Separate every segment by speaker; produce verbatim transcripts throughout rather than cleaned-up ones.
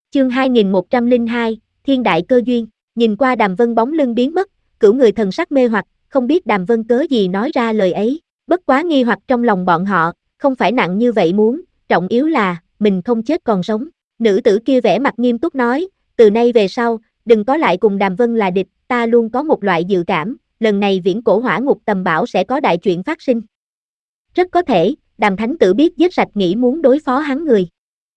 Speaker 1: Chương hai nghìn một trăm lẻ hai, Thiên đại cơ duyên. Nhìn qua Đàm Vân bóng lưng biến mất, cửu người thần sắc mê hoặc, không biết Đàm Vân cớ gì nói ra lời ấy. Bất quá nghi hoặc trong lòng bọn họ, không phải nặng như vậy muốn, trọng yếu là, mình không chết còn sống. Nữ tử kia vẻ mặt nghiêm túc nói, từ nay về sau, đừng có lại cùng Đàm Vân là địch, ta luôn có một loại dự cảm, lần này viễn cổ hỏa ngục tầm bảo sẽ có đại chuyện phát sinh. Rất có thể, Đàm Thánh Tử biết giết sạch nghĩ muốn đối phó hắn người.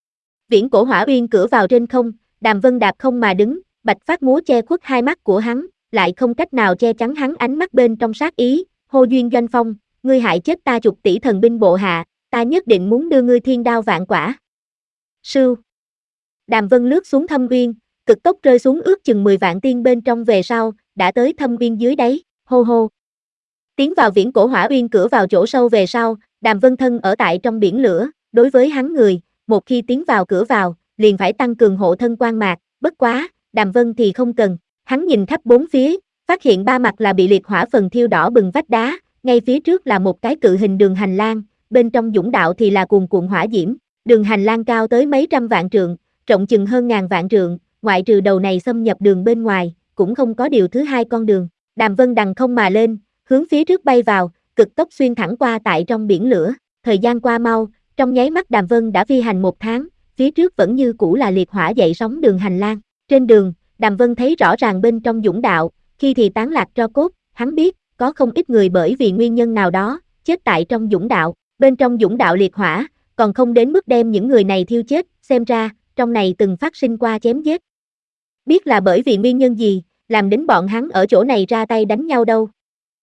Speaker 1: Viễn cổ hỏa uyên cửa vào trên không, Đàm Vân đạp không mà đứng, bạch phát múa che khuất hai mắt của hắn, lại không cách nào che chắn hắn ánh mắt bên trong sát ý. Hô duyên doanh phong, ngươi hại chết ta chục tỷ thần binh bộ hạ, ta nhất định muốn đưa ngươi thiên đao vạn quả. Sưu. Đàm Vân lướt xuống thâm uyên, cực tốc rơi xuống ước chừng mười vạn tiên bên trong về sau, đã tới thâm uyên dưới đáy. Hô hô. Tiến vào viễn cổ hỏa uyên cửa vào chỗ sâu về sau, Đàm Vân thân ở tại trong biển lửa, đối với hắn người, một khi tiến vào cửa vào, liền phải tăng cường hộ thân quan mạc, bất quá, Đàm Vân thì không cần. Hắn nhìn khắp bốn phía, phát hiện ba mặt là bị liệt hỏa phần thiêu đỏ bừng vách đá, ngay phía trước là một cái cự hình đường hành lang, bên trong dũng đạo thì là cuồn cuộn hỏa diễm. Đường hành lang cao tới mấy trăm vạn trượng, rộng chừng hơn ngàn vạn trượng, ngoại trừ đầu này xâm nhập đường bên ngoài, cũng không có điều thứ hai con đường. Đàm Vân đằng không mà lên, hướng phía trước bay vào, cực tốc xuyên thẳng qua tại trong biển lửa. Thời gian qua mau, trong nháy mắt Đàm Vân đã phi hành một tháng, phía trước vẫn như cũ là liệt hỏa dậy sóng đường hành lang. Trên đường, Đàm Vân thấy rõ ràng bên trong dũng đạo, khi thì tán lạc tro cốt, hắn biết, có không ít người bởi vì nguyên nhân nào đó, chết tại trong dũng đạo. Bên trong dũng đạo liệt hỏa, còn không đến mức đem những người này thiêu chết, xem ra, trong này từng phát sinh qua chém giết. Biết là bởi vì nguyên nhân gì, làm đến bọn hắn ở chỗ này ra tay đánh nhau đâu.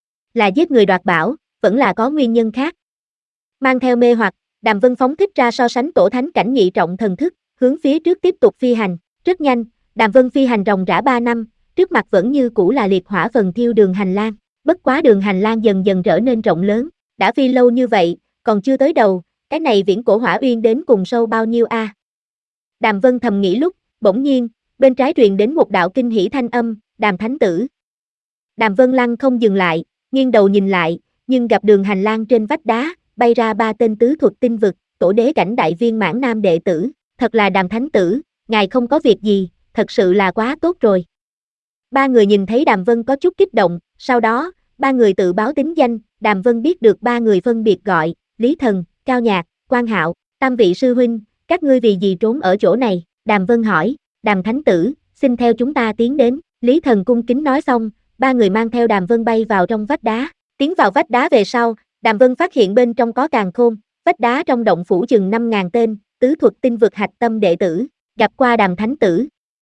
Speaker 1: Là giết người đoạt bảo, vẫn là có nguyên nhân khác. Mang theo mê hoặc, Đàm Vân phóng thích ra so sánh tổ thánh cảnh nhị trọng thần thức, hướng phía trước tiếp tục phi hành. Rất nhanh, Đàm Vân phi hành ròng rã ba năm, trước mặt vẫn như cũ là liệt hỏa phần thiêu đường hành lang. Bất quá đường hành lang dần dần trở nên rộng lớn, đã phi lâu như vậy, còn chưa tới đầu, cái này viễn cổ hỏa uyên đến cùng sâu bao nhiêu a? À? Đàm Vân thầm nghĩ lúc, bỗng nhiên, bên trái truyền đến một đạo kinh hỉ thanh âm, Đàm Thánh Tử. Đàm Vân lăng không dừng lại, nghiêng đầu nhìn lại, nhưng gặp đường hành lang trên vách đá, bay ra ba tên tứ thuật tinh vực, tổ đế cảnh đại viên mãn nam đệ tử, thật là Đàm Thánh Tử, ngài không có việc gì, thật sự là quá tốt rồi. Ba người nhìn thấy Đàm Vân có chút kích động, sau đó, ba người tự báo tính danh, Đàm Vân biết được ba người phân biệt gọi, Lý Thần, Cao Nhạc, Quang Hạo, tam vị sư huynh, các ngươi vì gì trốn ở chỗ này? Đàm Vân hỏi, Đàm Thánh Tử, xin theo chúng ta tiến đến. Lý Thần cung kính nói xong, ba người mang theo Đàm Vân bay vào trong vách đá. Tiến vào vách đá về sau, Đàm Vân phát hiện bên trong có càn khôn, vách đá trong động phủ chừng năm ngàn tên, tứ thuật tinh vực hạch tâm đệ tử, gặp qua Đàm Thánh Tử.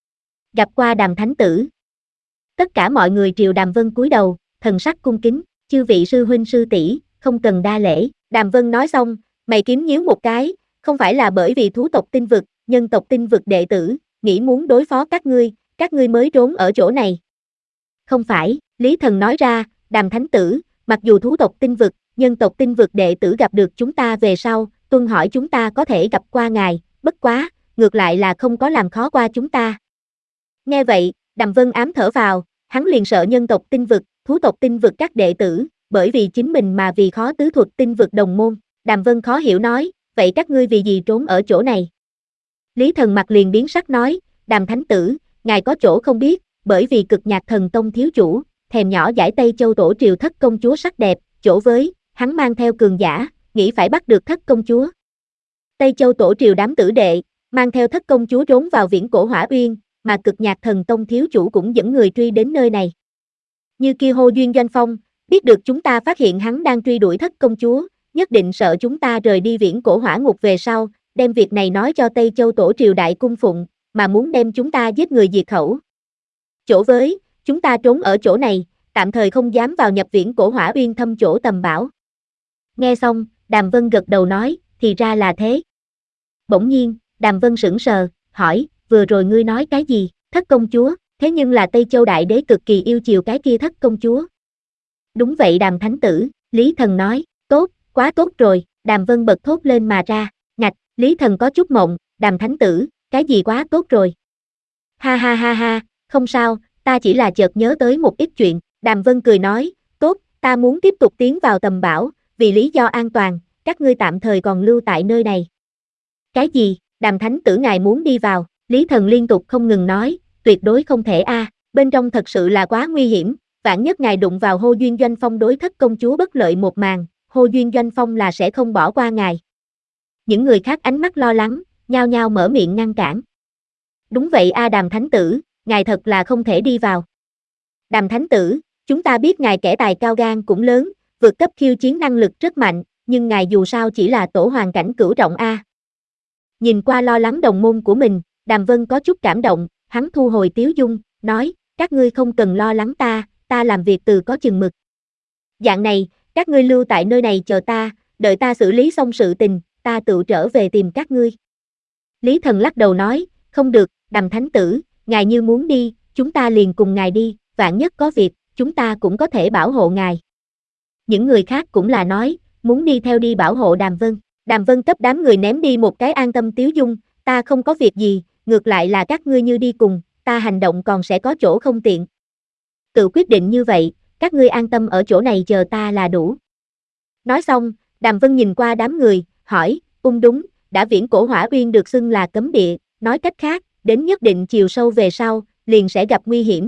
Speaker 1: Gặp qua Đàm Thánh Tử. Tất cả mọi người triều Đàm Vân cúi đầu, thần sắc cung kính, chư vị sư huynh sư tỷ, không cần đa lễ. Đàm Vân nói xong, mày kiếm nhíu một cái, không phải là bởi vì thú tộc tinh vực, nhân tộc tinh vực đệ tử, nghĩ muốn đối phó các ngươi, các ngươi mới trốn ở chỗ này. Không phải, Lý Thần nói ra, Đàm Thánh Tử, mặc dù thú tộc tinh vực, nhân tộc tinh vực đệ tử gặp được chúng ta về sau, tuân hỏi chúng ta có thể gặp qua ngài, bất quá, ngược lại là không có làm khó qua chúng ta. Nghe vậy, Đàm Vân ám thở vào, hắn liền sợ nhân tộc tinh vực, thú tộc tinh vực các đệ tử, bởi vì chính mình mà vì khó tứ thuật tinh vực đồng môn. Đàm Vân khó hiểu nói, vậy các ngươi vì gì trốn ở chỗ này? Lý Thần mặt liền biến sắc nói, Đàm Thánh Tử, ngài có chỗ không biết, bởi vì cực nhạc thần tông thiếu chủ, thèm nhỏ giải Tây Châu tổ triều thất công chúa sắc đẹp, chỗ với, hắn mang theo cường giả, nghĩ phải bắt được thất công chúa. Tây Châu tổ triều đám tử đệ, mang theo thất công chúa trốn vào viễn cổ hỏa uyên, mà cực nhạc thần tông thiếu chủ cũng dẫn người truy đến nơi này. Như kia hô duyên doanh phong, biết được chúng ta phát hiện hắn đang truy đuổi thất công chúa, nhất định sợ chúng ta rời đi viễn cổ hỏa ngục về sau, đem việc này nói cho Tây Châu tổ triều đại cung phụng, mà muốn đem chúng ta giết người diệt khẩu. Chỗ với, chúng ta trốn ở chỗ này, tạm thời không dám vào nhập viễn cổ hỏa uyên thâm chỗ tầm bảo. Nghe xong, Đàm Vân gật đầu nói, thì ra là thế. Bỗng nhiên, Đàm Vân sững sờ, hỏi, vừa rồi ngươi nói cái gì, thất công chúa, thế nhưng là Tây Châu đại đế cực kỳ yêu chiều cái kia thất công chúa. Đúng vậy Đàm Thánh Tử, Lý Thần nói, tốt, quá tốt rồi, Đàm Vân bật thốt lên mà ra, ngạch, Lý Thần có chút mộng, Đàm Thánh Tử, cái gì quá tốt rồi. Ha ha ha ha, không sao, ta chỉ là chợt nhớ tới một ít chuyện, Đàm Vân cười nói, tốt, ta muốn tiếp tục tiến vào tầm bảo, vì lý do an toàn, các ngươi tạm thời còn lưu tại nơi này. Cái gì, Đàm Thánh Tử ngài muốn đi vào, Lý Thần liên tục không ngừng nói, tuyệt đối không thể a, bên trong thật sự là quá nguy hiểm, vạn nhất ngài đụng vào Hô Duyên Doanh Phong đối thất công chúa bất lợi một màn, Hô Duyên Doanh Phong là sẽ không bỏ qua ngài. Những người khác ánh mắt lo lắng, nhao nhao mở miệng ngăn cản. Đúng vậy a Đàm Thánh Tử, ngài thật là không thể đi vào. Đàm Thánh Tử, chúng ta biết ngài kẻ tài cao gan cũng lớn, vượt cấp khiêu chiến năng lực rất mạnh, nhưng ngài dù sao chỉ là tổ hoàng cảnh cửu trọng a. Nhìn qua lo lắng đồng môn của mình, Đàm Vân có chút cảm động, hắn thu hồi tiếu dung, nói, các ngươi không cần lo lắng ta, ta làm việc từ có chừng mực. Dạng này, các ngươi lưu tại nơi này chờ ta, đợi ta xử lý xong sự tình, ta tự trở về tìm các ngươi. Lý Thần lắc đầu nói, không được, Đàm Thánh Tử, ngài như muốn đi, chúng ta liền cùng ngài đi, vạn nhất có việc, chúng ta cũng có thể bảo hộ ngài. Những người khác cũng là nói, muốn đi theo đi bảo hộ Đàm Vân. Đàm Vân cấp đám người ném đi một cái an tâm tiếu dung, ta không có việc gì, ngược lại là các ngươi như đi cùng, ta hành động còn sẽ có chỗ không tiện. Tự quyết định như vậy, các ngươi an tâm ở chỗ này chờ ta là đủ. Nói xong, Đàm Vân nhìn qua đám người, hỏi, ung đúng, đã viễn cổ hỏa uyên được xưng là cấm địa, nói cách khác, đến nhất định chiều sâu về sau, liền sẽ gặp nguy hiểm.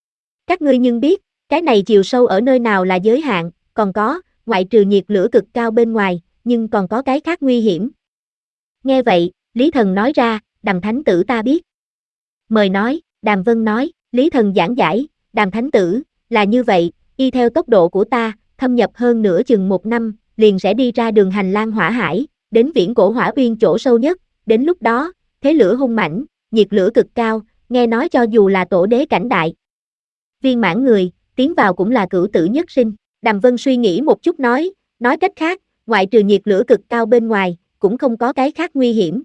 Speaker 1: Các ngươi nhưng biết, cái này chiều sâu ở nơi nào là giới hạn, còn có, ngoại trừ nhiệt lửa cực cao bên ngoài, nhưng còn có cái khác nguy hiểm. Nghe vậy, Lý Thần nói ra, Đàm Thánh Tử ta biết. Mời nói, Đàm Vân nói, Lý Thần giảng giải, Đàm Thánh Tử, là như vậy, y theo tốc độ của ta, thâm nhập hơn nửa chừng một năm, liền sẽ đi ra đường hành lang hỏa hải, đến viễn cổ hỏa uyên chỗ sâu nhất, đến lúc đó, thế lửa hung mãnh, nhiệt lửa cực cao, nghe nói cho dù là tổ đế cảnh đại viên mãn người, tiến vào cũng là cửu tử nhất sinh. Đàm Vân suy nghĩ một chút nói, nói cách khác, ngoại trừ nhiệt lửa cực cao bên ngoài, cũng không có cái khác nguy hiểm.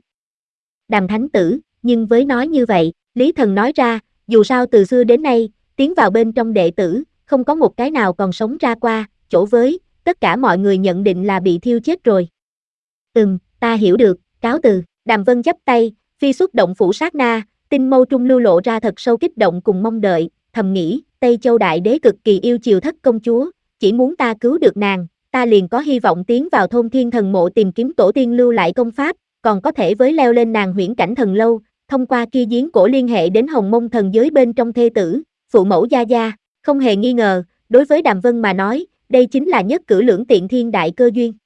Speaker 1: Đàm Thánh Tử, nhưng với nói như vậy, Lý Thần nói ra, dù sao từ xưa đến nay, tiến vào bên trong đệ tử, không có một cái nào còn sống ra qua, chỗ với, tất cả mọi người nhận định là bị thiêu chết rồi. Ừm, ta hiểu được, cáo từ. Đàm Vân chắp tay, phi xuất động phủ sát na, tinh mâu trung lưu lộ ra thật sâu kích động cùng mong đợi, thầm nghĩ, Tây Châu Đại Đế cực kỳ yêu chiều thất công chúa, chỉ muốn ta cứu được nàng, ta liền có hy vọng tiến vào thôn thiên thần mộ tìm kiếm tổ tiên lưu lại công pháp, còn có thể với leo lên nàng huyễn cảnh thần lâu, thông qua kia giếng cổ liên hệ đến Hồng Mông thần giới bên trong thê tử, phụ mẫu gia gia, không hề nghi ngờ, đối với Đàm Vân mà nói, đây chính là nhất cử lưỡng tiện thiên đại cơ duyên.